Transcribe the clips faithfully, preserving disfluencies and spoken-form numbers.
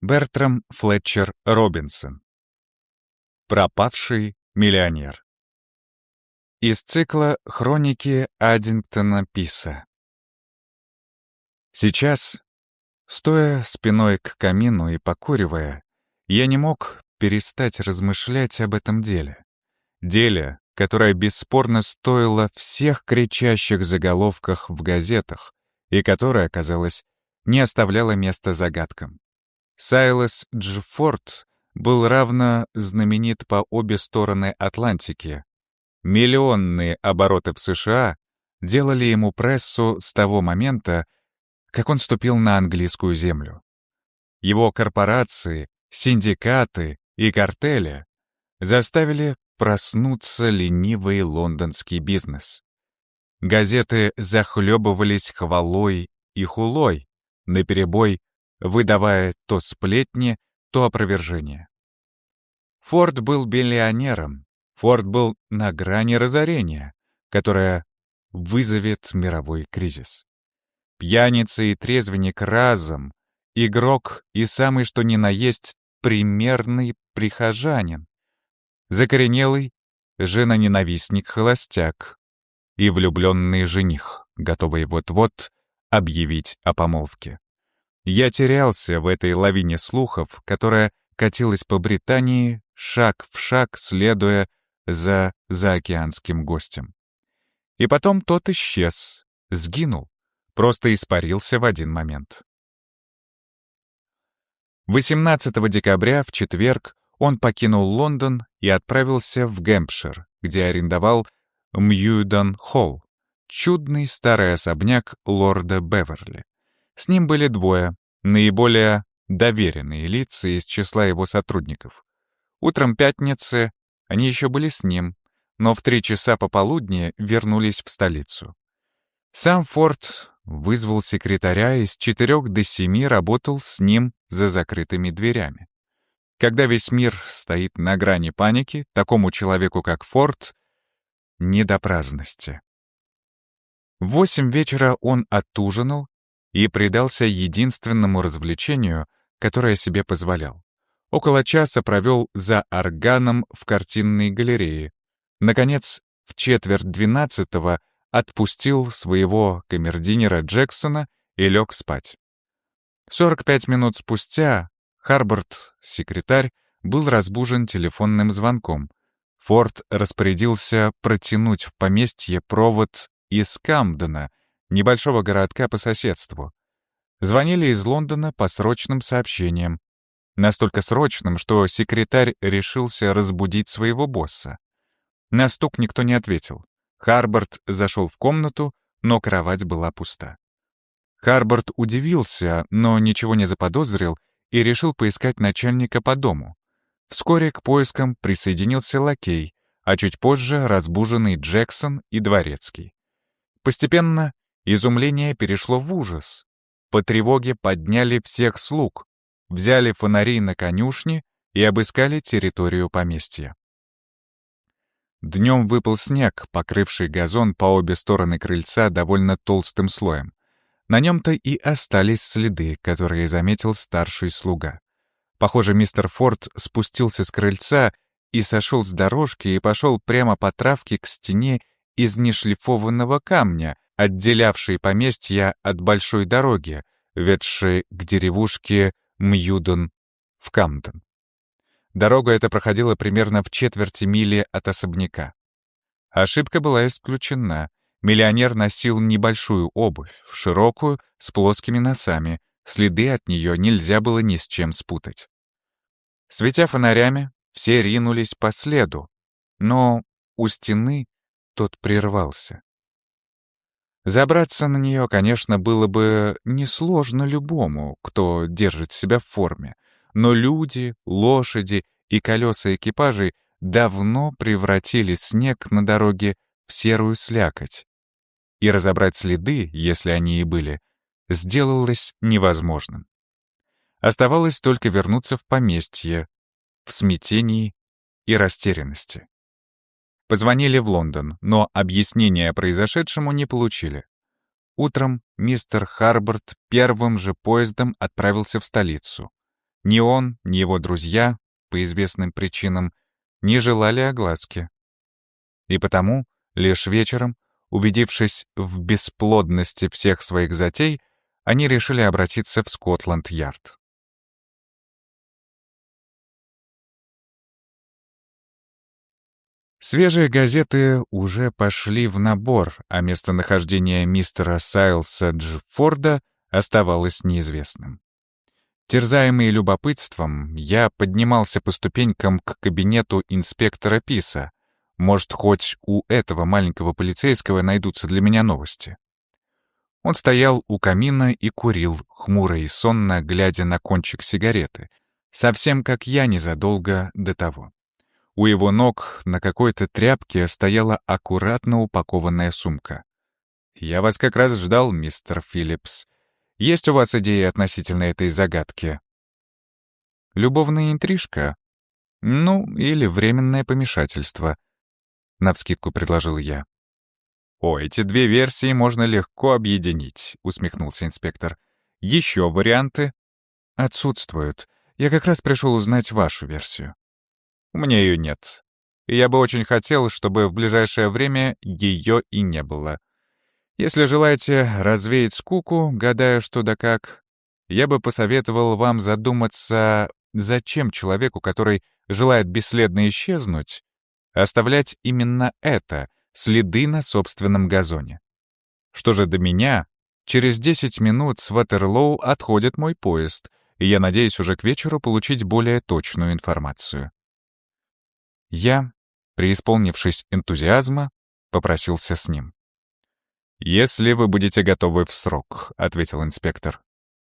Бертрам Флетчер Робинсон. Пропавший миллионер. Из цикла «Хроники Аддингтона Писа». Сейчас, стоя спиной к камину и покуривая, я не мог перестать размышлять об этом деле. Деле, которое бесспорно стоило всех кричащих заголовках в газетах и которое, казалось, не оставляло места загадкам. Сайлас Дж. Форд был равно знаменит по обе стороны Атлантики. Миллионные обороты в США делали ему прессу с того момента, как он ступил на английскую землю. Его корпорации, синдикаты и картели заставили проснуться ленивый лондонский бизнес. Газеты захлебывались хвалой и хулой, наперебой выдавая то сплетни, то опровержения. Форд был биллионером, Форд был на грани разорения, которое вызовет мировой кризис. Пьяница и трезвенник разом, игрок и самый что ни на есть примерный прихожанин, закоренелый женоненавистник-холостяк и влюбленный жених, готовый вот-вот объявить о помолвке. Я терялся в этой лавине слухов, которая катилась по Британии, шаг в шаг следуя за заокеанским гостем. И потом тот исчез, сгинул, просто испарился в один момент. восемнадцатого декабря, в четверг, он покинул Лондон и отправился в Гэмпшир, где арендовал Мьюден-Холл, чудный старый особняк лорда Беверли. С ним были двое, наиболее доверенные лица из числа его сотрудников. Утром пятницы они еще были с ним, но в три часа пополудни вернулись в столицу. Сам Форд вызвал секретаря и с четырех до семи работал с ним за закрытыми дверями. Когда весь мир стоит на грани паники, такому человеку, как Форд, не до праздности. В восемь вечера он отужинал и предался единственному развлечению, которое себе позволял. Около часа провел за органом в картинной галерее. Наконец, в четверть двенадцатого отпустил своего камердинера Джексона и лег спать. сорок пять минут спустя Харборд, секретарь, был разбужен телефонным звонком. Форд распорядился протянуть в поместье провод из Камдена, небольшого городка по соседству. Звонили из Лондона по срочным сообщениям. Настолько срочным, что секретарь решился разбудить своего босса. На стук никто не ответил. Харборд зашел в комнату, но кровать была пуста. Харборд удивился, но ничего не заподозрил и решил поискать начальника по дому. Вскоре к поискам присоединился лакей, а чуть позже разбуженный Джексон и дворецкий. Постепенно изумление перешло в ужас. По тревоге подняли всех слуг, взяли фонари на конюшне и обыскали территорию поместья. Днем выпал снег, покрывший газон по обе стороны крыльца довольно толстым слоем. На нем-то и остались следы, которые заметил старший слуга. Похоже, мистер Форд спустился с крыльца и сошел с дорожки и пошел прямо по травке к стене из нешлифованного камня, отделявшей поместье от большой дороги, ведшей к деревушке Мьюден в Камден. Дорога эта проходила примерно в четверти мили от особняка. Ошибка была исключена. Миллионер носил небольшую обувь, широкую, с плоскими носами. Следы от нее нельзя было ни с чем спутать. Светя фонарями, все ринулись по следу, но у стены тот прервался. Забраться на нее, конечно, было бы несложно любому, кто держит себя в форме, но люди, лошади и колеса экипажей давно превратили снег на дороге в серую слякоть, и разобрать следы, если они и были, сделалось невозможным. Оставалось только вернуться в поместье, в смятении и растерянности. Позвонили в Лондон, но объяснения произошедшему не получили. Утром мистер Харборд первым же поездом отправился в столицу. Ни он, ни его друзья, по известным причинам, не желали огласки. И потому, лишь вечером, убедившись в бесплодности всех своих затей, они решили обратиться в Скотланд-Ярд. Свежие газеты уже пошли в набор, а местонахождение мистера Сайлса Джфорда оставалось неизвестным. Терзаемый любопытством, я поднимался по ступенькам к кабинету инспектора Писа. Может, хоть у этого маленького полицейского найдутся для меня новости. Он стоял у камина и курил, хмуро и сонно, глядя на кончик сигареты, совсем как я незадолго до того. У его ног на какой-то тряпке стояла аккуратно упакованная сумка. «Я вас как раз ждал, мистер Филлипс. Есть у вас идеи относительно этой загадки?» «Любовная интрижка? Ну, или временное помешательство», — навскидку предложил я. «О, эти две версии можно легко объединить», — усмехнулся инспектор. «Еще варианты?» «Отсутствуют. Я как раз пришел узнать вашу версию». «У меня ее нет. И я бы очень хотел, чтобы в ближайшее время ее и не было. Если желаете развеять скуку, гадая что да как, я бы посоветовал вам задуматься, зачем человеку, который желает бесследно исчезнуть, оставлять именно это — следы на собственном газоне. Что же до меня, через десять минут с Ватерлоу отходит мой поезд, и я надеюсь уже к вечеру получить более точную информацию». Я, преисполнившись энтузиазма, попросился с ним. «Если вы будете готовы в срок», — ответил инспектор.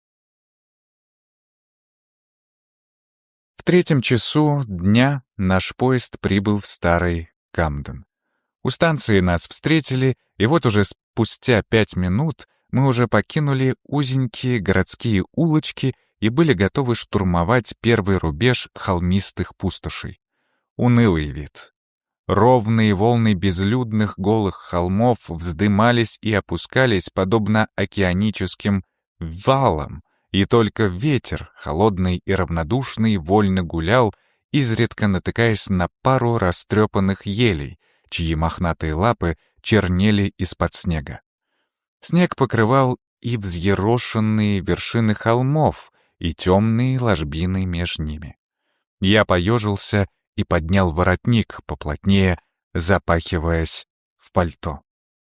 В третьем часу дня наш поезд прибыл в Старый Камден. У станции нас встретили, и вот уже спустя пять минут мы уже покинули узенькие городские улочки и были готовы штурмовать первый рубеж холмистых пустошей. Унылый вид. Ровные волны безлюдных голых холмов вздымались и опускались, подобно океаническим валам, и только ветер, холодный и равнодушный, вольно гулял, изредка натыкаясь на пару растрепанных елей, чьи мохнатые лапы чернели из-под снега. Снег покрывал и взъерошенные вершины холмов, и темные ложбины меж ними. Я поежился и поднял воротник поплотнее, запахиваясь в пальто.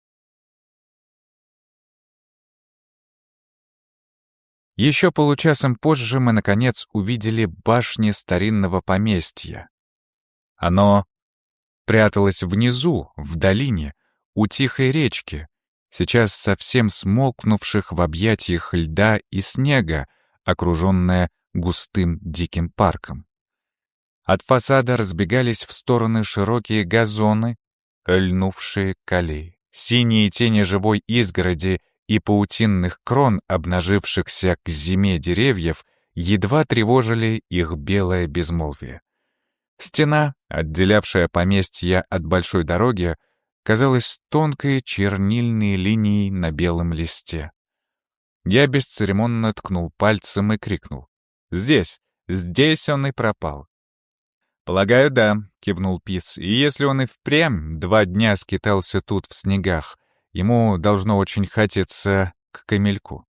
Еще получасом позже мы, наконец, увидели башни старинного поместья. Оно пряталось внизу, в долине, у тихой речки, сейчас совсем смолкнувших в объятиях льда и снега, окруженное густым диким парком. От фасада разбегались в стороны широкие газоны, льнувшие к аллее. Синие тени живой изгороди и паутинных крон, обнажившихся к зиме деревьев, едва тревожили их белое безмолвие. Стена, отделявшая поместье от большой дороги, казалась тонкой чернильной линией на белом листе. Я бесцеремонно ткнул пальцем и крикнул: «Здесь! Здесь он и пропал!» «Полагаю, да», — кивнул Пис, «и если он и впрямь два дня скитался тут в снегах, ему должно очень хотеться к камельку».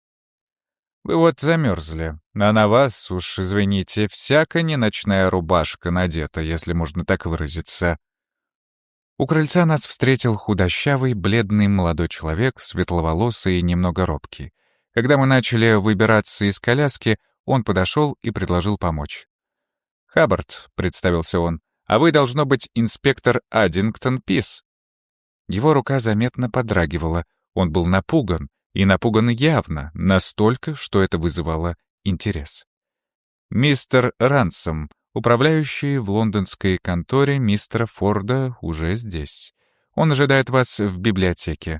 «Вы вот замерзли, а на вас, уж извините, всяко не ночная рубашка надета, если можно так выразиться». У крыльца нас встретил худощавый, бледный молодой человек, светловолосый и немного робкий. Когда мы начали выбираться из коляски, он подошел и предложил помочь. «Хаббард», — представился он, — «а вы, должно быть, инспектор Аддингтон Пис». Его рука заметно подрагивала, он был напуган, и напуган явно, настолько, что это вызывало интерес. «Мистер Рансом, управляющий в лондонской конторе мистера Форда, уже здесь. Он ожидает вас в библиотеке».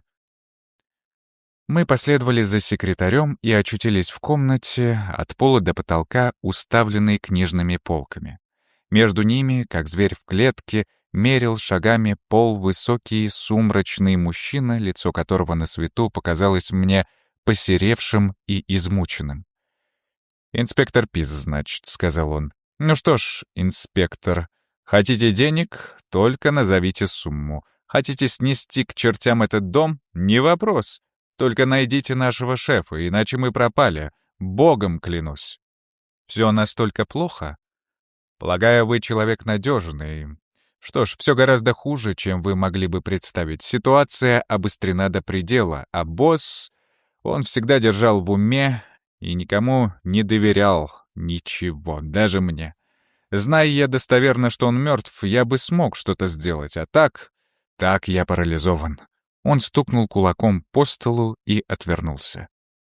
Мы последовали за секретарем и очутились в комнате, от пола до потолка, уставленной книжными полками. Между ними, как зверь в клетке, мерил шагами пол высокий сумрачный мужчина, лицо которого на свету показалось мне посеревшим и измученным. «Инспектор Пис, значит», — сказал он. «Ну что ж, инспектор, хотите денег? Только назовите сумму. Хотите снести к чертям этот дом? Не вопрос. Только найдите нашего шефа, иначе мы пропали. Богом клянусь». «Все настолько плохо?» «Полагаю, вы человек надежный. Что ж, все гораздо хуже, чем вы могли бы представить. Ситуация обострена до предела, а босс, он всегда держал в уме и никому не доверял ничего, даже мне. Зная я достоверно, что он мертв, я бы смог что-то сделать, а так... так я парализован». Он стукнул кулаком по столу и отвернулся.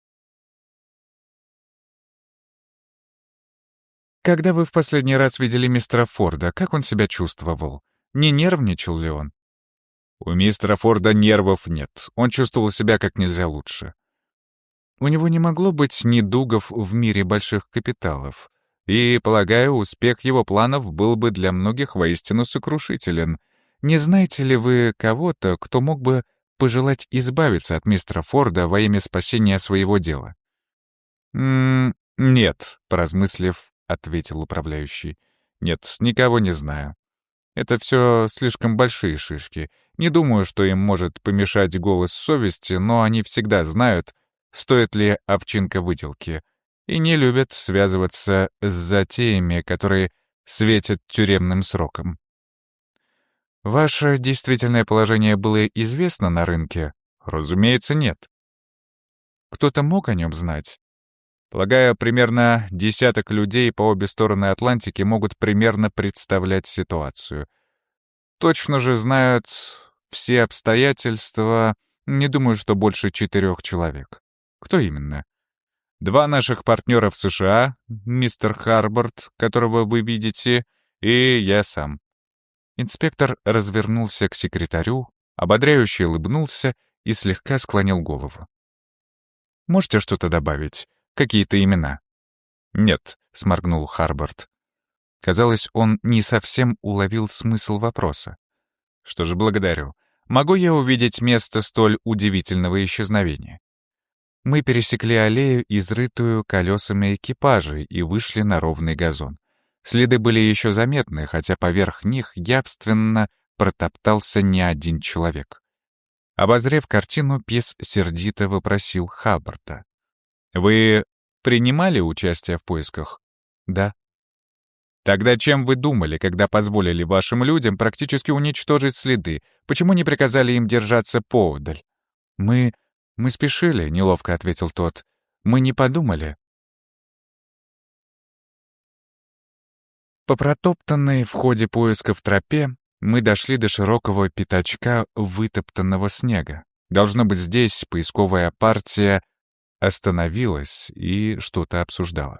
«Когда вы в последний раз видели мистера Форда, как он себя чувствовал? Не нервничал ли он?» «У мистера Форда нервов нет. Он чувствовал себя как нельзя лучше». «У него не могло быть недугов в мире больших капиталов. И, полагаю, успех его планов был бы для многих воистину сокрушителен. Не знаете ли вы кого-то, кто мог бы пожелать избавиться от мистера Форда во имя спасения своего дела?» «М -м, «Нет», — поразмыслив, — ответил управляющий. «Нет, никого не знаю. Это все слишком большие шишки. Не думаю, что им может помешать голос совести, но они всегда знают, стоит ли овчинка выделки, и не любят связываться с затеями, которые светят тюремным сроком». «Ваше действительное положение было известно на рынке?» «Разумеется, нет». «Кто-то мог о нем знать?» «Полагаю, примерно десяток людей по обе стороны Атлантики могут примерно представлять ситуацию. Точно же знают все обстоятельства, не думаю, что больше четырех человек». «Кто именно?» «Два наших партнера в США, мистер Харборд, которого вы видите, и я сам». Инспектор развернулся к секретарю, ободряюще улыбнулся и слегка склонил голову. «Можете что-то добавить? Какие-то имена?» «Нет», — сморгнул Харборд. Казалось, он не совсем уловил смысл вопроса. «Что ж, благодарю. Могу я увидеть место столь удивительного исчезновения?» Мы пересекли аллею, изрытую колесами экипажей, и вышли на ровный газон. Следы были еще заметны, хотя поверх них явственно протоптался не один человек. Обозрев картину, Пис сердито вопросил Хаббарда. «Вы принимали участие в поисках?» «Да». «Тогда чем вы думали, когда позволили вашим людям практически уничтожить следы? Почему не приказали им держаться поодаль?» «Мы... мы спешили», — неловко ответил тот. «Мы не подумали». По протоптанной в ходе поисков тропе мы дошли до широкого пятачка вытоптанного снега. Должно быть, здесь поисковая партия остановилась и что-то обсуждала.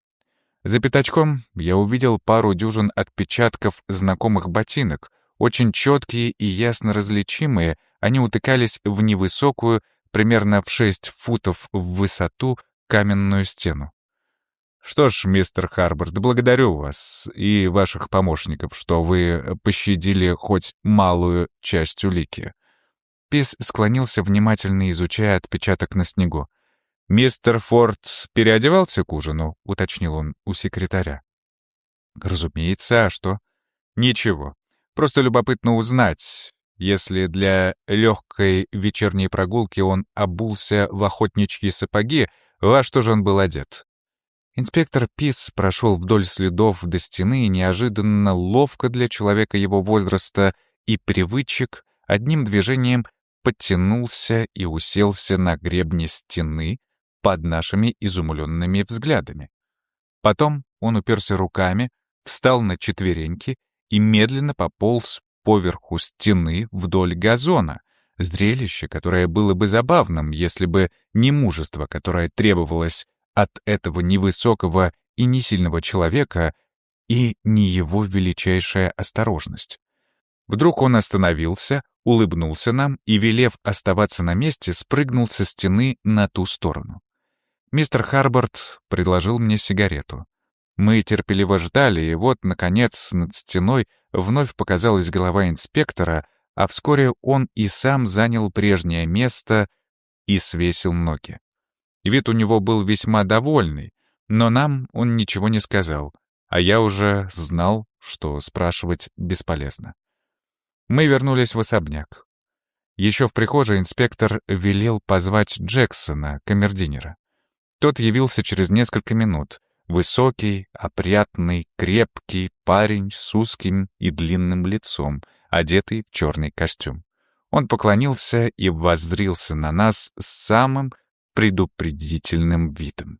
За пятачком я увидел пару дюжин отпечатков знакомых ботинок, очень четкие и ясно различимые, они утыкались в невысокую, примерно в шесть футов в высоту, каменную стену. «Что ж, мистер Харборд, благодарю вас и ваших помощников, что вы пощадили хоть малую часть улики». Пис склонился, внимательно изучая отпечаток на снегу. «Мистер Форд переодевался к ужину?» — уточнил он у секретаря. «Разумеется, а что?» «Ничего. Просто любопытно узнать, если для легкой вечерней прогулки он обулся в охотничьи сапоги, во что же он был одет?» Инспектор Пис прошел вдоль следов до стены и неожиданно ловко для человека его возраста и привычек одним движением подтянулся и уселся на гребне стены под нашими изумленными взглядами. Потом он уперся руками, встал на четвереньки и медленно пополз поверху стены вдоль газона, зрелище, которое было бы забавным, если бы не мужество, которое требовалось от этого невысокого и не сильного человека, и не его величайшая осторожность. Вдруг он остановился, улыбнулся нам и, велев оставаться на месте, спрыгнул со стены на ту сторону. Мистер Харборд предложил мне сигарету. Мы терпеливо ждали, и вот, наконец, над стеной вновь показалась голова инспектора, а вскоре он и сам занял прежнее место и свесил ноги. Вид у него был весьма довольный, Но нам он ничего не сказал, а я уже знал, что спрашивать бесполезно. Мы вернулись в особняк. Еще в прихожей инспектор велел позвать Джексона, камердинера. Тот явился через несколько минут. Высокий, опрятный, крепкий парень с узким и длинным лицом, одетый в черный костюм. Он поклонился и воззрился на нас с самым предупредительным видом.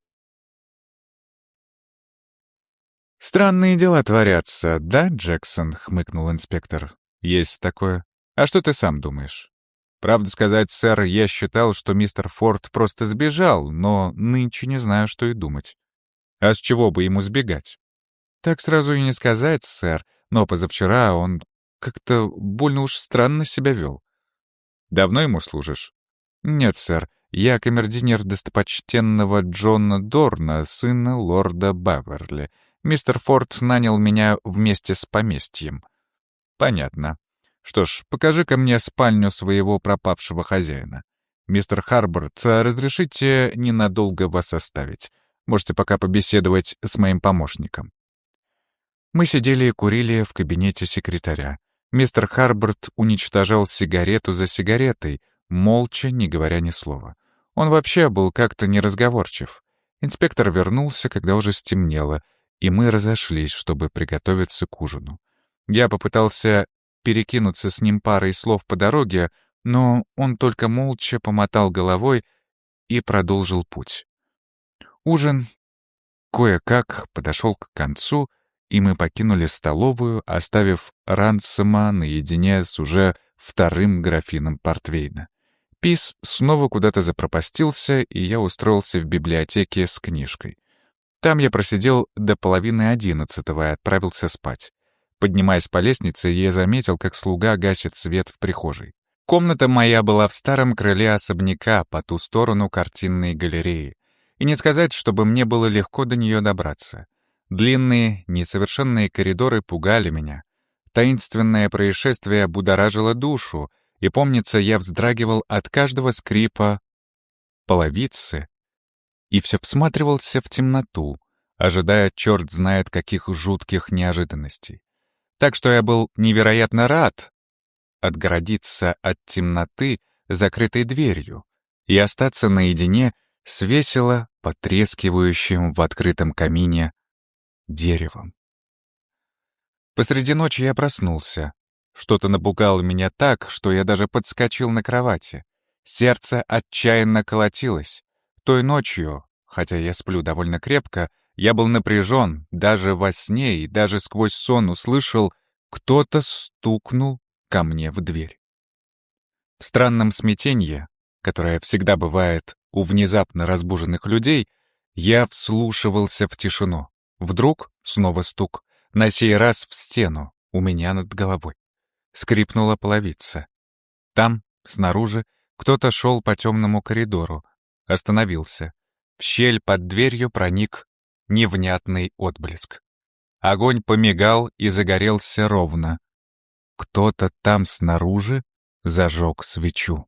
«Странные дела творятся, да, Джексон?» — хмыкнул инспектор. «Есть такое. А что ты сам думаешь?» «Правду сказать, сэр, я считал, что мистер Форд просто сбежал, но нынче не знаю, что и думать. А с чего бы ему сбегать?» «Так сразу и не сказать, сэр, но позавчера он как-то больно уж странно себя вел». «Давно ему служишь?» «Нет, сэр, я камердинер достопочтенного Джона Дорна, сына лорда Беверли. Мистер Форд нанял меня вместе с поместьем». «Понятно. Что ж, покажи-ка мне спальню своего пропавшего хозяина. Мистер Харборд, разрешите ненадолго вас оставить. Можете пока побеседовать с моим помощником». Мы сидели и курили в кабинете секретаря. Мистер Харборд уничтожал сигарету за сигаретой, молча, не говоря ни слова. Он вообще был как-то неразговорчив. Инспектор вернулся, когда уже стемнело, и мы разошлись, чтобы приготовиться к ужину. Я попытался перекинуться с ним парой слов по дороге, но он только молча помотал головой и продолжил путь. Ужин кое-как подошел к концу, и мы покинули столовую, оставив Рансома наедине с уже вторым графином портвейна. Пис снова куда-то запропастился, и я устроился в библиотеке с книжкой. Там я просидел до половины одиннадцатого и отправился спать. Поднимаясь по лестнице, я заметил, как слуга гасит свет в прихожей. Комната моя была в старом крыле особняка по ту сторону картинной галереи. И не сказать, чтобы мне было легко до нее добраться. Длинные, несовершенные коридоры пугали меня. Таинственное происшествие будоражило душу, и, помнится, я вздрагивал от каждого скрипа половицы и все всматривался в темноту, ожидая черт знает каких жутких неожиданностей. Так что я был невероятно рад отгородиться от темноты закрытой дверью и остаться наедине с весело потрескивающим в открытом камине деревом. Посреди ночи я проснулся. Что-то напугало меня так, что я даже подскочил на кровати. Сердце отчаянно колотилось. Той ночью, хотя я сплю довольно крепко, я был напряжен, даже во сне и даже сквозь сон услышал, кто-то стукнул ко мне в дверь. В странном смятенье, которое всегда бывает у внезапно разбуженных людей, я вслушивался в тишину. Вдруг снова стук, на сей раз в стену, у меня над головой. Скрипнула половица. Там, снаружи, кто-то шел по темному коридору, остановился. В щель под дверью проник невнятный отблеск. Огонь помигал и загорелся ровно. Кто-то там снаружи зажег свечу.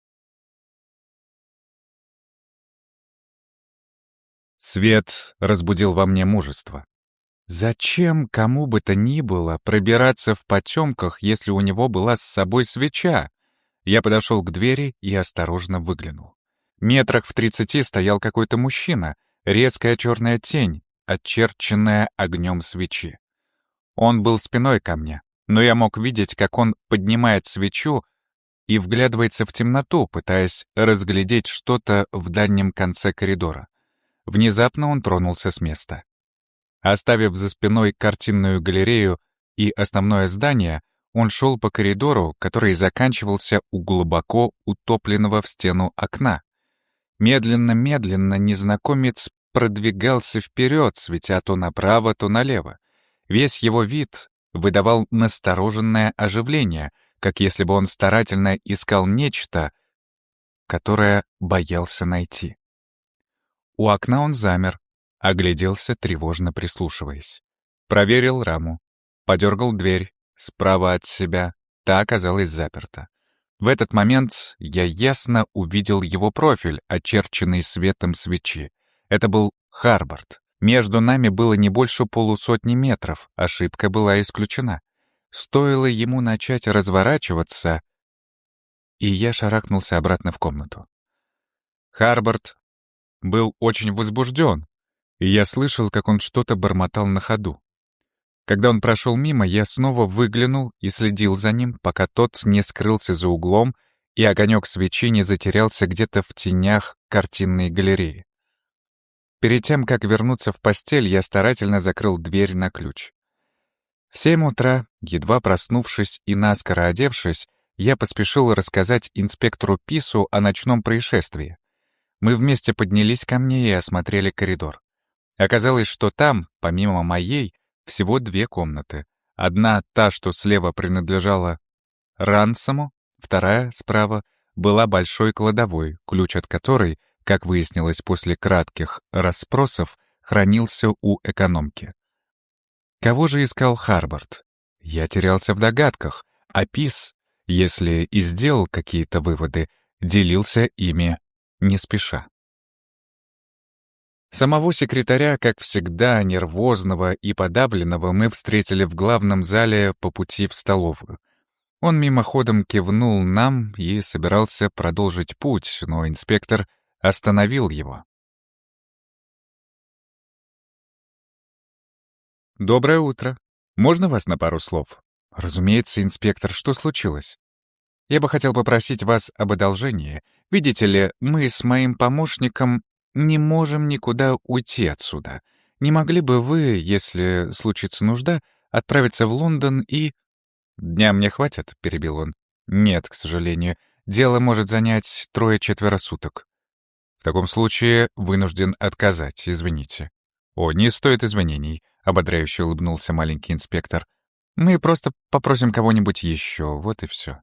Свет разбудил во мне мужество. Зачем кому бы то ни было пробираться в потемках, если у него была с собой свеча? Я подошел к двери и осторожно выглянул. Метрах в тридцати стоял какой-то мужчина, резкая черная тень, очерченная огнем свечи. Он был спиной ко мне, но я мог видеть, как он поднимает свечу и вглядывается в темноту, пытаясь разглядеть что-то в дальнем конце коридора. Внезапно он тронулся с места. Оставив за спиной картинную галерею и основное здание, он шел по коридору, который заканчивался у глубоко утопленного в стену окна. Медленно-медленно незнакомец продвигался вперед, светя то направо, то налево. Весь его вид выдавал настороженное оживление, как если бы он старательно искал нечто, которое боялся найти. У окна он замер, огляделся, тревожно прислушиваясь. Проверил раму, подергал дверь справа от себя, та оказалась заперта. В этот момент я ясно увидел его профиль, очерченный светом свечи. Это был Харборд. Между нами было не больше полусотни метров, ошибка была исключена. Стоило ему начать разворачиваться, и я шарахнулся обратно в комнату. Харборд был очень возбужден, и я слышал, как он что-то бормотал на ходу. Когда он прошел мимо, я снова выглянул и следил за ним, пока тот не скрылся за углом, и огонек свечи не затерялся где-то в тенях картинной галереи. Перед тем, как вернуться в постель, я старательно закрыл дверь на ключ. В семь утра, едва проснувшись и наскоро одевшись, я поспешил рассказать инспектору Пису о ночном происшествии. Мы вместе поднялись ко мне и осмотрели коридор. Оказалось, что там, помимо моей, всего две комнаты. Одна, та, что слева принадлежала Рансому, вторая, справа, была большой кладовой, ключ от которой, как выяснилось после кратких расспросов, хранился у экономки. Кого же искал Харборд? Я терялся в догадках, а Пис, если и сделал какие-то выводы, делился ими не спеша. Самого секретаря, как всегда, нервозного и подавленного, мы встретили в главном зале по пути в столовую. Он мимоходом кивнул нам и собирался продолжить путь, но инспектор остановил его. «Доброе утро. Можно вас на пару слов?» «Разумеется, инспектор, что случилось?» «Я бы хотел попросить вас об одолжении. Видите ли, мы с моим помощником не можем никуда уйти отсюда. Не могли бы вы, если случится нужда, отправиться в Лондон и...» «Дня мне хватит?» — перебил он. «Нет, к сожалению. Дело может занять трое-четверо суток. В таком случае вынужден отказать, извините». «О, не стоит извинений», — ободряюще улыбнулся маленький инспектор. «Мы просто попросим кого-нибудь еще, вот и все».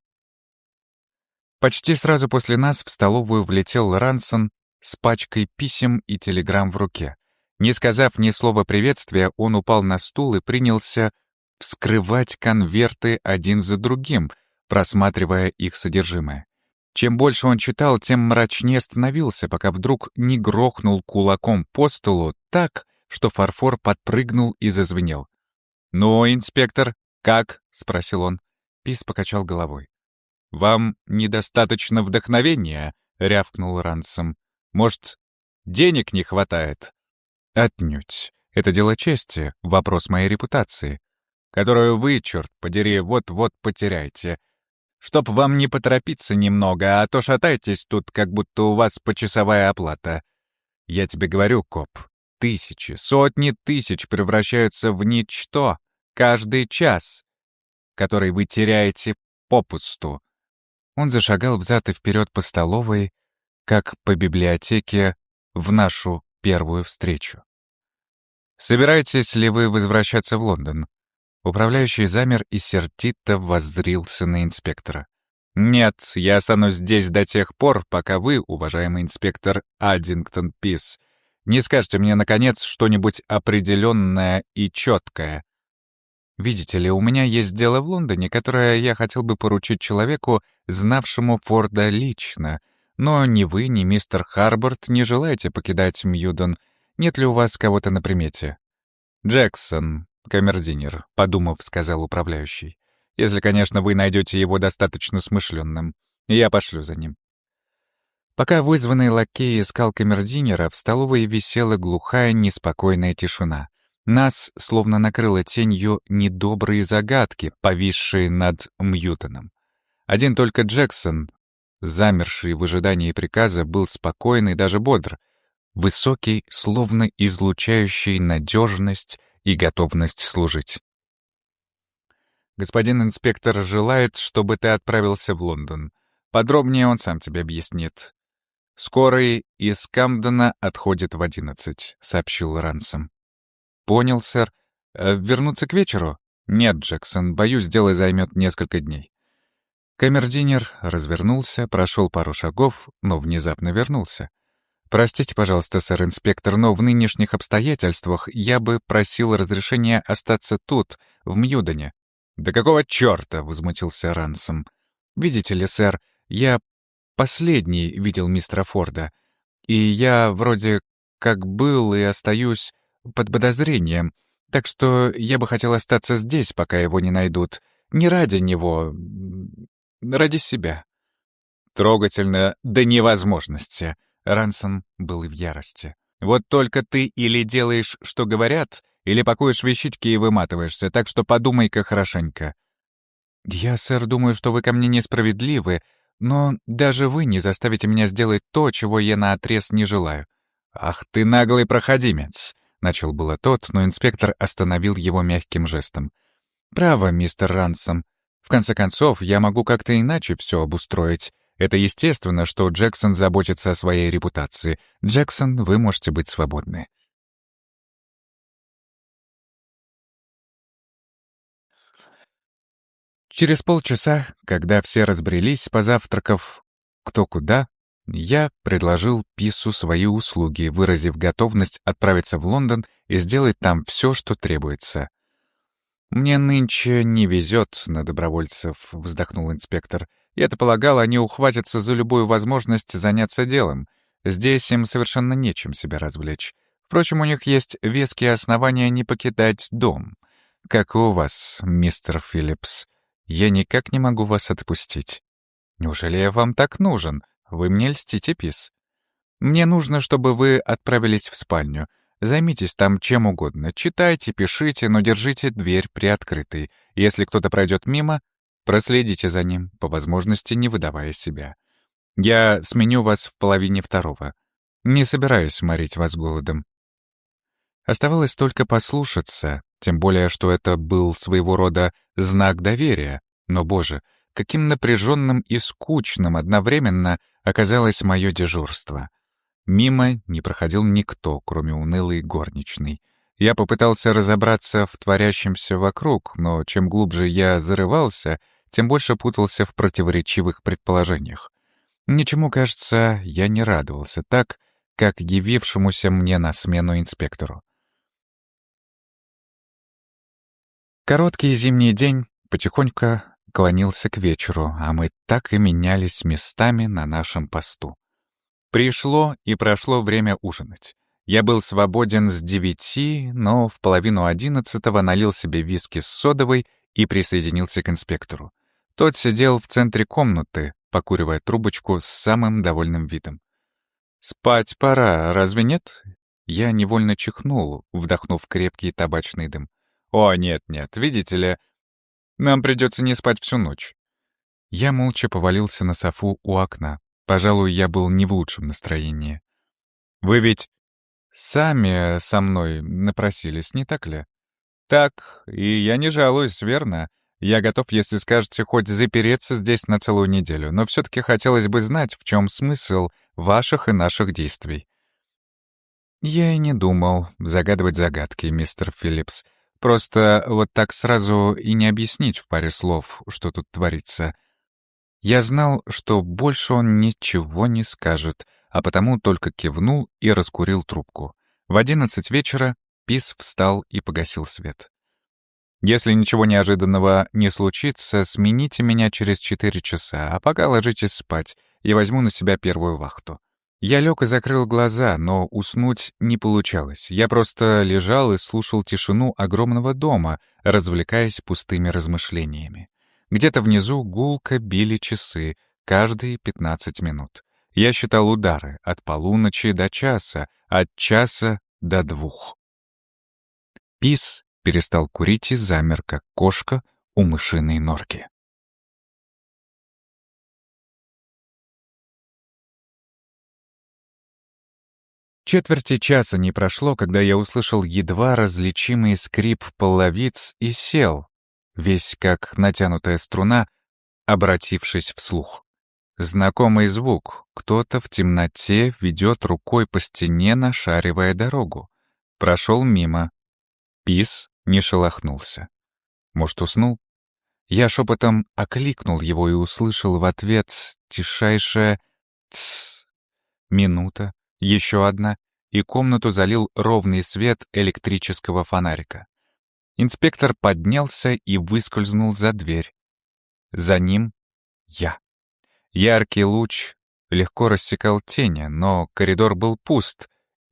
Почти сразу после нас в столовую влетел Рансон с пачкой писем и телеграмм в руке. Не сказав ни слова приветствия, он упал на стул и принялся вскрывать конверты один за другим, просматривая их содержимое. Чем больше он читал, тем мрачнее становился, пока вдруг не грохнул кулаком по столу так, что фарфор подпрыгнул и зазвенел. «Ну, инспектор, как?» — спросил он. Пис покачал головой. «Вам недостаточно вдохновения?» — рявкнул Рансом. «Может, денег не хватает?» «Отнюдь. Это дело чести, вопрос моей репутации, которую вы, черт подери, вот-вот потеряете. Чтоб вам не поторопиться немного, а то шатайтесь тут, как будто у вас почасовая оплата. Я тебе говорю, коп, тысячи, сотни тысяч превращаются в ничто каждый час, который вы теряете попусту». Он зашагал взад и вперед по столовой, как по библиотеке в нашу первую встречу. «Собираетесь ли вы возвращаться в Лондон?» Управляющий замер и сердито воззрился на инспектора. «Нет, я останусь здесь до тех пор, пока вы, уважаемый инспектор Аддингтон Пис, не скажете мне, наконец, что-нибудь определенное и четкое. Видите ли, у меня есть дело в Лондоне, которое я хотел бы поручить человеку, знавшему Форда лично, но ни вы, ни мистер Харборд не желаете покидать Мьюден. Нет ли у вас кого-то на примете?» «Джексон, камердинер», — подумав, сказал управляющий. «Если, конечно, вы найдете его достаточно смышленным. Я пошлю за ним». Пока вызванный лакей искал камердинера, в столовой висела глухая, неспокойная тишина. Нас словно накрыло тенью недобрые загадки, повисшие над Мьютоном. Один только Джексон, замерший в ожидании приказа, был спокойный, даже бодр, высокий, словно излучающий надежность и готовность служить. «Господин инспектор желает, чтобы ты отправился в Лондон. Подробнее он сам тебе объяснит. Скорый из Камдена отходит в одиннадцать», — сообщил Рансом. «Понял, сэр. Э, вернуться к вечеру?» «Нет, Джексон, боюсь, дело займет несколько дней». Камердинер развернулся, прошел пару шагов, но внезапно вернулся. «Простите, пожалуйста, сэр-инспектор, но в нынешних обстоятельствах я бы просил разрешения остаться тут, в Мьюдене». «Да какого черта?» — возмутился Рансом. «Видите ли, сэр, я последний видел мистера Форда, и я вроде как был и остаюсь под подозрением, так что я бы хотел остаться здесь, пока его не найдут. Не ради него, м, ради себя». Трогательно до невозможности. Рансон был в ярости. «Вот только ты или делаешь, что говорят, или пакуешь вещички и выматываешься, так что подумай-ка хорошенько». «Я, сэр, думаю, что вы ко мне несправедливы, но даже вы не заставите меня сделать то, чего я наотрез не желаю». «Ах ты наглый проходимец!» — начал было тот, но инспектор остановил его мягким жестом. «Право, мистер Рансом. В конце концов, я могу как-то иначе все обустроить. Это естественно, что Джексон заботится о своей репутации. Джексон, вы можете быть свободны». Через полчаса, когда все разбрелись, позавтракав кто куда, я предложил Пису свои услуги, выразив готовность отправиться в Лондон и сделать там все, что требуется. «Мне нынче не везет на добровольцев», — вздохнул инспектор. «Я-то полагал, они ухватятся за любую возможность заняться делом. Здесь им совершенно нечем себя развлечь. Впрочем, у них есть веские основания не покидать дом. Как и у вас, мистер Филлипс. Я никак не могу вас отпустить». «Неужели я вам так нужен? Вы мне льстите, Пис». «Мне нужно, чтобы вы отправились в спальню. Займитесь там чем угодно. Читайте, пишите, но держите дверь приоткрытой. Если кто-то пройдет мимо, проследите за ним, по возможности не выдавая себя. Я сменю вас в половине второго. Не собираюсь морить вас голодом». Оставалось только послушаться, тем более, что это был своего рода знак доверия. Но, боже, каким напряженным и скучным одновременно оказалось мое дежурство. Мимо не проходил никто, кроме унылой горничной. Я попытался разобраться в творящемся вокруг, но чем глубже я зарывался, тем больше путался в противоречивых предположениях. Ничему, кажется, я не радовался так, как явившемуся мне на смену инспектору. Короткий зимний день потихоньку клонился к вечеру, а мы так и менялись местами на нашем посту. Пришло и прошло время ужинать. Я был свободен с девяти, но в половину одиннадцатого налил себе виски с содовой и присоединился к инспектору. Тот сидел в центре комнаты, покуривая трубочку с самым довольным видом. «Спать пора, разве нет?» Я невольно чихнул, вдохнув крепкий табачный дым. «О, нет-нет, видите ли, нам придется не спать всю ночь». Я молча повалился на софу у окна. Пожалуй, я был не в лучшем настроении. «Вы ведь сами со мной напросились, не так ли?» «Так, и я не жалуюсь, верно? Я готов, если скажете, хоть запереться здесь на целую неделю, но все-таки хотелось бы знать, в чем смысл ваших и наших действий». «Я и не думал загадывать загадки, мистер Филлипс. Просто вот так сразу и не объяснить в паре слов, что тут творится». Я знал, что больше он ничего не скажет, а потому только кивнул и раскурил трубку. В одиннадцать вечера Пис встал и погасил свет. «Если ничего неожиданного не случится, смените меня через четыре часа, а пока ложитесь спать, я возьму на себя первую вахту». Я лег и закрыл глаза, но уснуть не получалось. Я просто лежал и слушал тишину огромного дома, развлекаясь пустыми размышлениями. Где-то внизу гулко били часы, каждые пятнадцать минут. Я считал удары от полуночи до часа, от часа до двух. Пис перестал курить и замер, как кошка у мышиной норки. Четверти часа не прошло, когда я услышал едва различимый скрип половиц и сел, весь как натянутая струна, обратившись вслух. Знакомый звук. Кто-то в темноте ведет рукой по стене, нашаривая дорогу. Прошел мимо. Пис не шелохнулся. Может, уснул? Я шепотом окликнул его и услышал в ответ тишайшее «тсс». Минута, еще одна, и комнату залил ровный свет электрического фонарика. Инспектор поднялся и выскользнул за дверь. За ним я. Яркий луч легко рассекал тени, но коридор был пуст,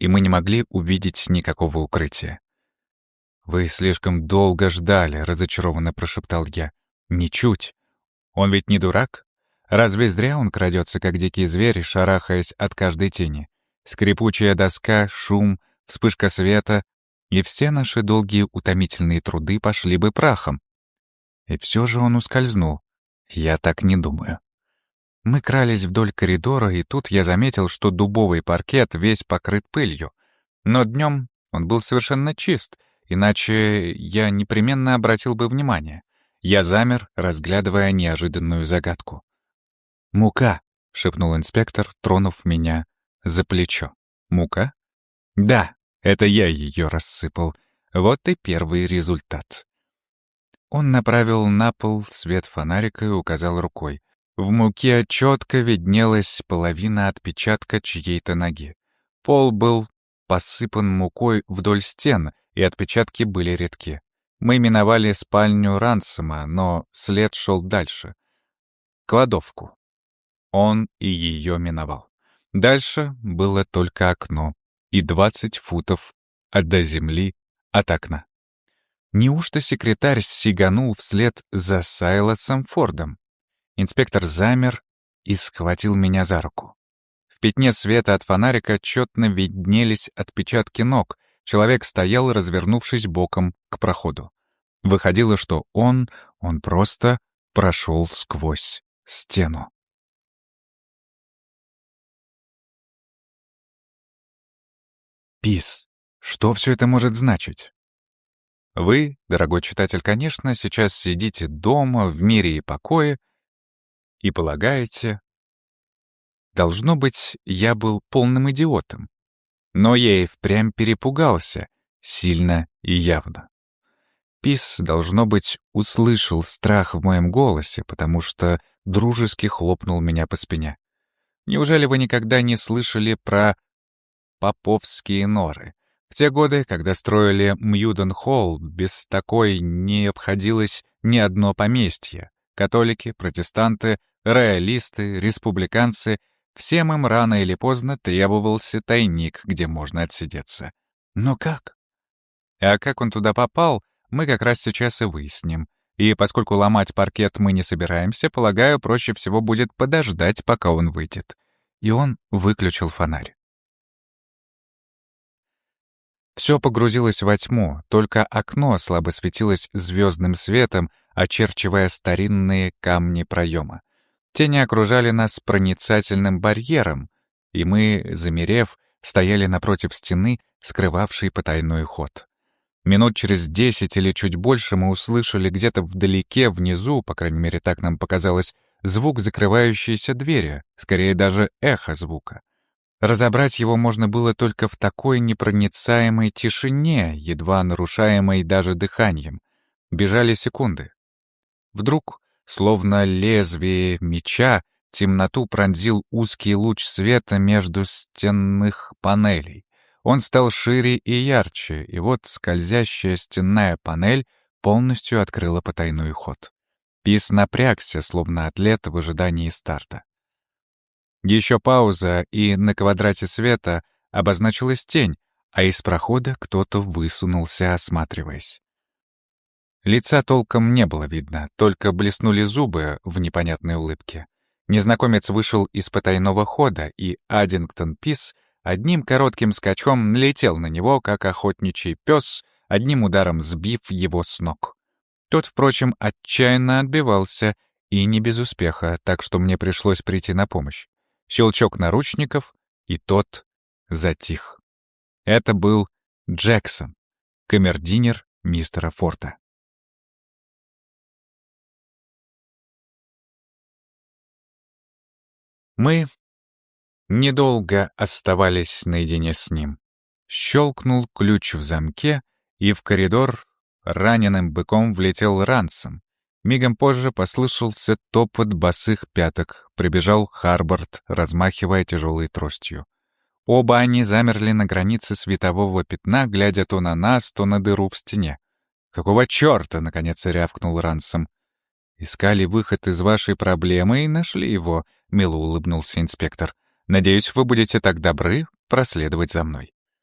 и мы не могли увидеть никакого укрытия. «Вы слишком долго ждали», — разочарованно прошептал я. «Ничуть. Он ведь не дурак? Разве зря он крадется, как дикий зверь, шарахаясь от каждой тени? Скрипучая доска, шум, вспышка света, и все наши долгие утомительные труды пошли бы прахом. И все же он ускользнул. Я так не думаю». Мы крались вдоль коридора, и тут я заметил, что дубовый паркет весь покрыт пылью. Но днем он был совершенно чист, иначе я непременно обратил бы внимание. Я замер, разглядывая неожиданную загадку. «Мука», — шепнул инспектор, тронув меня за плечо. «Мука?» «Да, это я ее рассыпал. Вот и первый результат». Он направил на пол свет фонарика и указал рукой. В муке четко виднелась половина отпечатка чьей-то ноги. Пол был посыпан мукой вдоль стен, и отпечатки были редки. Мы миновали спальню Рансома, но след шел дальше. Кладовку. Он и ее миновал. Дальше было только окно и двадцать футов от до земли от окна. Неужто секретарь сиганул вслед за Сайлосом Фордом? Инспектор замер и схватил меня за руку. В пятне света от фонарика отчетно виднелись отпечатки ног. Человек стоял, развернувшись боком к проходу. Выходило, что он, он просто прошел сквозь стену. Пис, что все это может значить? Вы, дорогой читатель, конечно, сейчас сидите дома, в мире и покое, и полагаете... Должно быть, я был полным идиотом. Но я и впрямь перепугался, сильно и явно. Пис, должно быть, услышал страх в моем голосе, потому что дружески хлопнул меня по спине. Неужели вы никогда не слышали про поповские норы? В те годы, когда строили Мьюден-Холл, без такой не обходилось ни одно поместье. Католики, протестанты, роялисты, республиканцы — всем им рано или поздно требовался тайник, где можно отсидеться. Но как? А как он туда попал, мы как раз сейчас и выясним. И поскольку ломать паркет мы не собираемся, полагаю, проще всего будет подождать, пока он выйдет. И он выключил фонарь. Все погрузилось во тьму, только окно слабо светилось звездным светом, очерчивая старинные камни проема. Тени окружали нас проницательным барьером, и мы, замерев, стояли напротив стены, скрывавшей потайной ход. Минут через десять или чуть больше мы услышали где-то вдалеке, внизу, по крайней мере так нам показалось, звук закрывающейся двери, скорее даже эхо звука. Разобрать его можно было только в такой непроницаемой тишине, едва нарушаемой даже дыханием. Бежали секунды. Вдруг, словно лезвие меча, темноту пронзил узкий луч света между стенных панелей. Он стал шире и ярче, и вот скользящая стенная панель полностью открыла потайной ход. Пис напрягся, словно атлет в ожидании старта. Еще пауза, и на квадрате света обозначилась тень, а из прохода кто-то высунулся, осматриваясь. Лица толком не было видно, только блеснули зубы в непонятной улыбке. Незнакомец вышел из потайного хода, и Аддингтон Пис одним коротким скачком налетел на него, как охотничий пес, одним ударом сбив его с ног. Тот, впрочем, отчаянно отбивался, и не без успеха, так что мне пришлось прийти на помощь. Щелчок наручников, и тот затих. Это был Джексон, камердинер мистера Форта. Мы недолго оставались наедине с ним. Щелкнул ключ в замке, и в коридор раненым быком влетел Рансом. Мигом позже послышался топот босых пяток, прибежал Харборд, размахивая тяжелой тростью. Оба они замерли на границе светового пятна, глядя то на нас, то на дыру в стене. «Какого черта?» — наконец рявкнул Рансом. «Искали выход из вашей проблемы и нашли его», — мило улыбнулся инспектор. «Надеюсь, вы будете так добры проследовать за мной».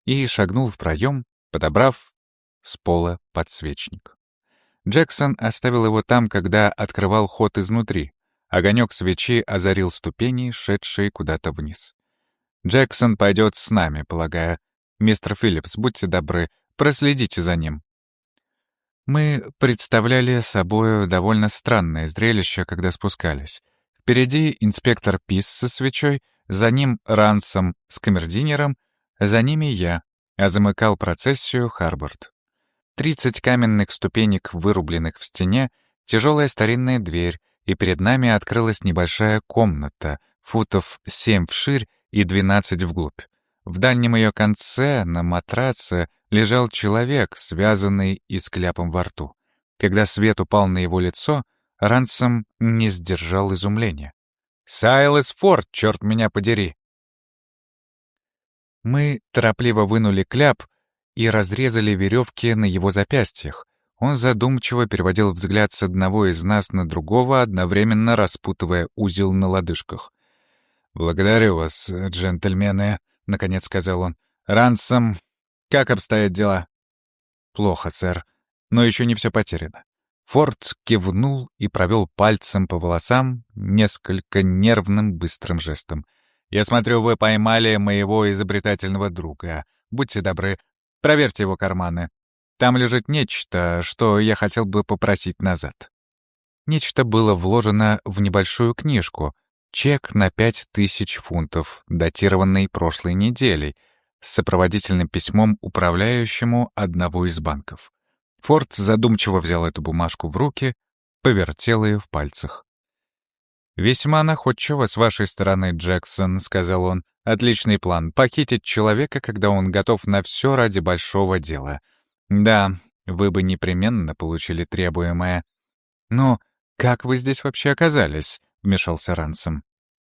и шагнул в проем, подобрав с пола подсвечник. Джексон оставил его там, когда открывал ход изнутри. Огонек свечи озарил ступени, шедшие куда-то вниз. «Джексон пойдет с нами, полагаю. Мистер Филлипс, будьте добры, проследите за ним». Мы представляли собой довольно странное зрелище, когда спускались. Впереди инспектор Пис со свечой, за ним Рансом с камердинером, за ними я, а замыкал процессию Харборд. Тридцать каменных ступенек, вырубленных в стене, тяжелая старинная дверь, и перед нами открылась небольшая комната, футов семь вширь и двенадцать вглубь. В дальнем ее конце, на матраце, лежал человек, связанный и с кляпом во рту. Когда свет упал на его лицо, Рансом не сдержал изумления. «Сайлас Форд, черт меня подери!» Мы торопливо вынули кляп и разрезали веревки на его запястьях. Он задумчиво переводил взгляд с одного из нас на другого, одновременно распутывая узел на лодыжках. «Благодарю вас, джентльмены», — наконец сказал он. «Рансом, как обстоят дела?» «Плохо, сэр, но еще не все потеряно». Форд кивнул и провел пальцем по волосам несколько нервным быстрым жестом. «Я смотрю, вы поймали моего изобретательного друга. Будьте добры, проверьте его карманы. Там лежит нечто, что я хотел бы попросить назад». Нечто было вложено в небольшую книжку, чек на пять тысяч фунтов, датированный прошлой неделей, с сопроводительным письмом управляющему одного из банков. Форд задумчиво взял эту бумажку в руки, повертел ее в пальцах. «Весьма находчиво с вашей стороны, Джексон», — сказал он. «Отличный план — похитить человека, когда он готов на все ради большого дела. Да, вы бы непременно получили требуемое. Но как вы здесь вообще оказались?» — вмешался Рансом.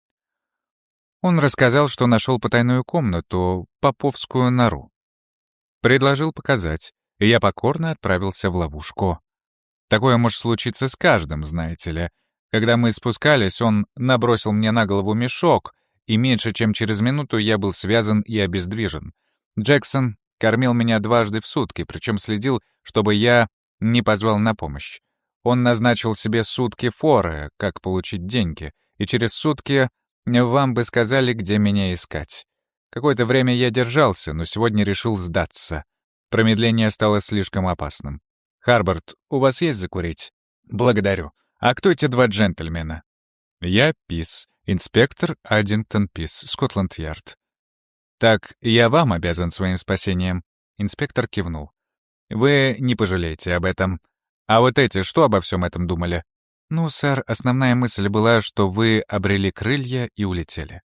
Он рассказал, что нашел потайную комнату, поповскую нору. Предложил показать, и я покорно отправился в ловушку. Такое может случиться с каждым, знаете ли. Когда мы спускались, он набросил мне на голову мешок, и меньше чем через минуту я был связан и обездвижен. Джексон кормил меня дважды в сутки, причем следил, чтобы я не позвал на помощь. Он назначил себе сутки форы, как получить деньги, и через сутки вам бы сказали, где меня искать. Какое-то время я держался, но сегодня решил сдаться. Промедление стало слишком опасным. «Харборд, у вас есть закурить?» «Благодарю. А кто эти два джентльмена?» «Я Пис, инспектор Аддингтон Пис, Скотланд-Ярд». «Так я вам обязан своим спасением?» Инспектор кивнул. «Вы не пожалеете об этом. А вот эти что обо всем этом думали?» «Ну, сэр, основная мысль была, что вы обрели крылья и улетели».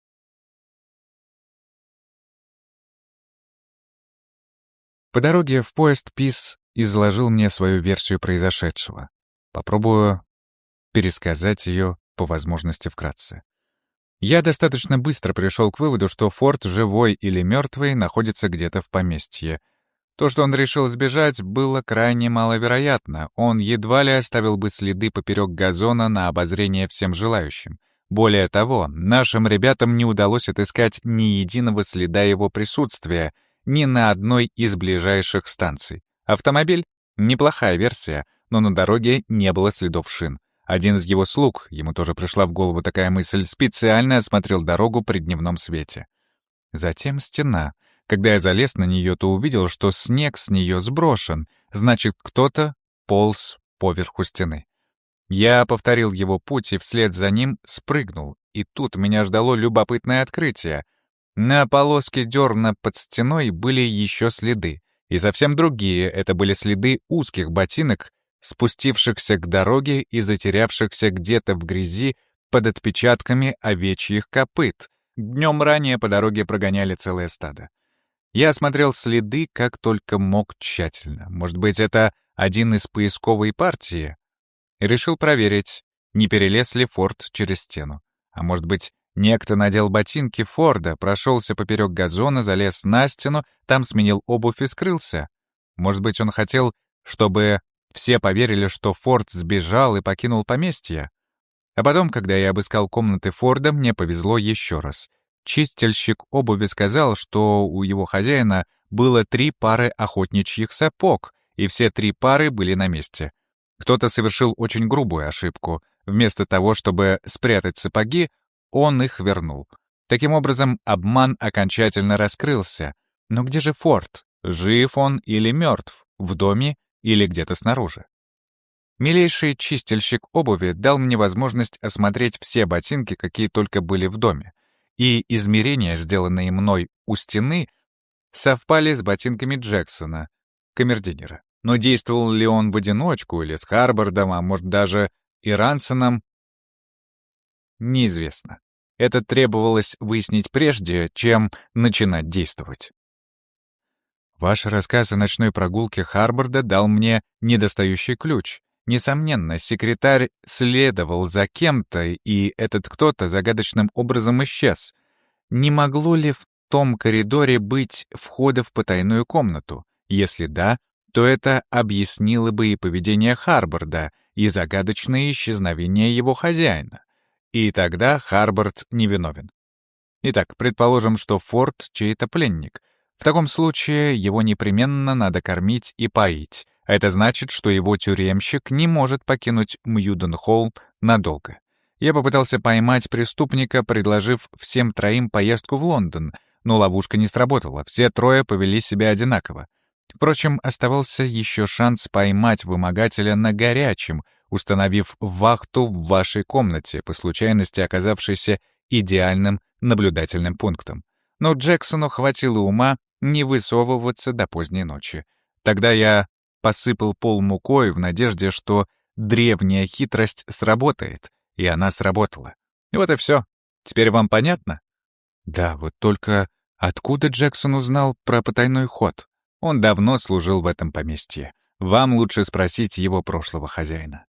По дороге в поезд Пис изложил мне свою версию произошедшего. Попробую пересказать ее по возможности вкратце. Я достаточно быстро пришел к выводу, что Форд, живой или мертвый, находится где-то в поместье. То, что он решил сбежать, было крайне маловероятно. Он едва ли оставил бы следы поперек газона на обозрение всем желающим. Более того, нашим ребятам не удалось отыскать ни единого следа его присутствия ни на одной из ближайших станций. Автомобиль — неплохая версия, но на дороге не было следов шин. Один из его слуг, ему тоже пришла в голову такая мысль, специально осмотрел дорогу при дневном свете. Затем стена. Когда я залез на нее, то увидел, что снег с нее сброшен, значит, кто-то полз поверху стены. Я повторил его путь и вслед за ним спрыгнул, и тут меня ждало любопытное открытие. На полоске дерна под стеной были еще следы, и совсем другие — это были следы узких ботинок, спустившихся к дороге и затерявшихся где-то в грязи под отпечатками овечьих копыт. Днем ранее по дороге прогоняли целое стадо. Я осмотрел следы как только мог тщательно. Может быть, это один из поисковой партии? И решил проверить, не перелез ли Форд через стену. А может быть, некто надел ботинки Форда, прошелся поперек газона, залез на стену, там сменил обувь и скрылся. Может быть, он хотел, чтобы все поверили, что Форд сбежал и покинул поместье. А потом, когда я обыскал комнаты Форда, мне повезло еще раз. Чистильщик обуви сказал, что у его хозяина было три пары охотничьих сапог, и все три пары были на месте. Кто-то совершил очень грубую ошибку. Вместо того, чтобы спрятать сапоги, он их вернул. Таким образом, обман окончательно раскрылся. Но где же Форд? Жив он или мертв? В доме или где-то снаружи? Милейший чистильщик обуви дал мне возможность осмотреть все ботинки, какие только были в доме. И измерения, сделанные мной у стены, совпали с ботинками Джексона, камердинера. Но действовал ли он в одиночку или с Харбордом, а может даже и Рансоном, неизвестно. Это требовалось выяснить прежде, чем начинать действовать. Ваш рассказ о ночной прогулке Харборда дал мне недостающий ключ. Несомненно, секретарь следовал за кем-то, и этот кто-то загадочным образом исчез. Не могло ли в том коридоре быть входа в потайную комнату? Если да, то это объяснило бы и поведение Харборда, и загадочное исчезновение его хозяина. И тогда Харборд невиновен. Итак, предположим, что Форд чей-то пленник. В таком случае его непременно надо кормить и поить. А это значит, что его тюремщик не может покинуть Мьюден-Холл надолго. Я попытался поймать преступника, предложив всем троим поездку в Лондон, но ловушка не сработала, все трое повели себя одинаково. Впрочем, оставался еще шанс поймать вымогателя на горячем, установив вахту в вашей комнате, по случайности оказавшейся идеальным наблюдательным пунктом. Но Джексону хватило ума не высовываться до поздней ночи. Тогда я посыпал пол мукой в надежде, что древняя хитрость сработает, и она сработала. Вот и все. Теперь вам понятно? Да, вот только откуда Джексон узнал про потайной ход? Он давно служил в этом поместье. Вам лучше спросить его прошлого хозяина.